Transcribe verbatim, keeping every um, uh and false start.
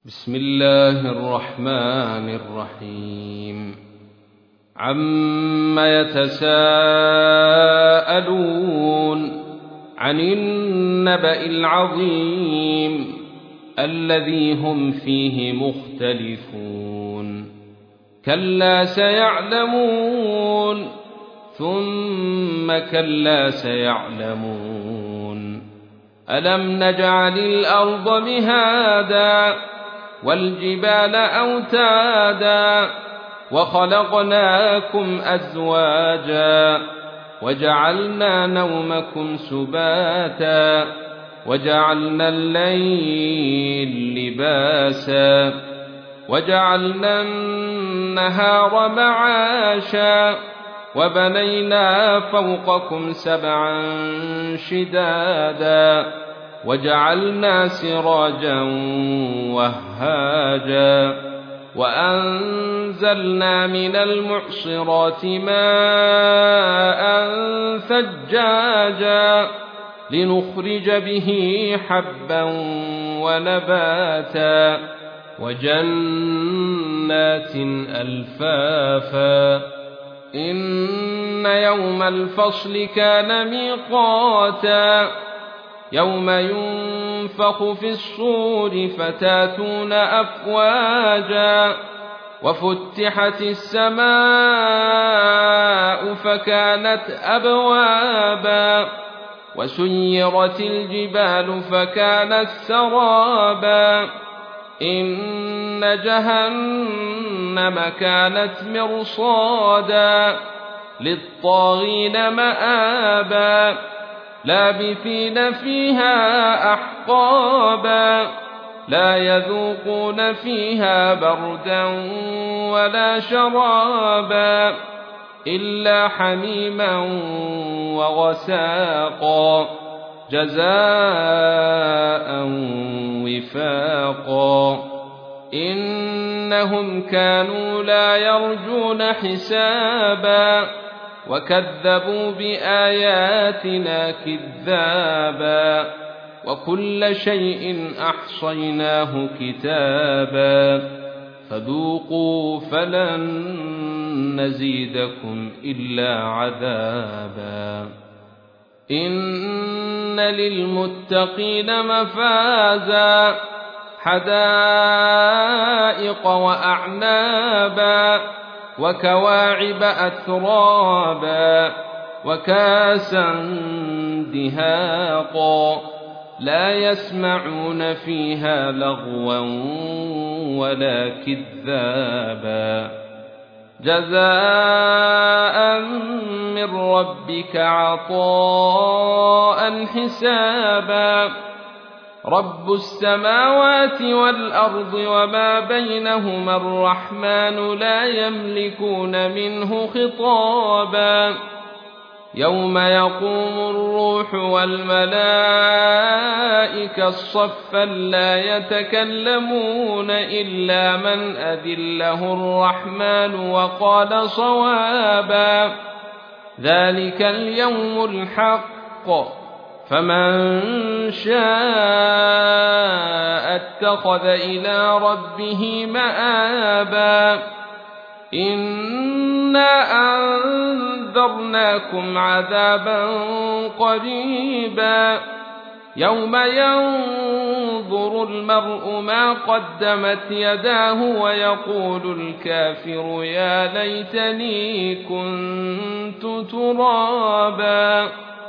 بسم الله الرحمن الرحيم عم يتساءلون عن النبأ العظيم الذي هم فيه مختلفون كلا سيعلمون ثم كلا سيعلمون ألم نجعل الأرض مهادا والجبال أوتادا وخلقناكم أزواجا وجعلنا نومكم سباتا وجعلنا الليل لباسا وجعلنا النهار معاشا وبنينا فوقكم سبعا شدادا وجعلنا سراجا وهاجا وأنزلنا من المعصرات ماء ثجاجا لنخرج به حبا ونباتا وجنات ألفافا إن يوم الفصل كان ميقاتا يوم ينفخ في الصور فتاتون أفواجا وفتحت السماء فكانت أبوابا وسيرت الجبال فكانت سرابا إن جهنم كانت مرصادا للطاغين مآبا لابثين فيها أحقابا لا يذوقون فيها بردا ولا شرابا إلا حميما وغساقا جزاء وفاقا إنهم كانوا لا يرجون حسابا وكذبوا بآياتنا كذابا وكل شيء أحصيناه كتابا فذوقوا فلن نزيدكم إلا عذابا إن للمتقين مفازا حدائق وأعنابا وكواعب أترابا وكاسا دهاقا لا يسمعون فيها لغوا ولا كذابا جزاء من ربك عطاء حسابا رب السماوات والأرض وما بينهما الرحمن لا يملكون منه خطابا يوم يقوم الروح والملائكة صفا لا يتكلمون إلا من أذن له الرحمن وقال صوابا ذلك اليوم الحق فمن شاء اتخذ إلى ربه مآبا إنا أنذرناكم عذابا قريبا يوم ينظر المرء ما قدمت يداه ويقول الكافر يا ليتني كنت ترابا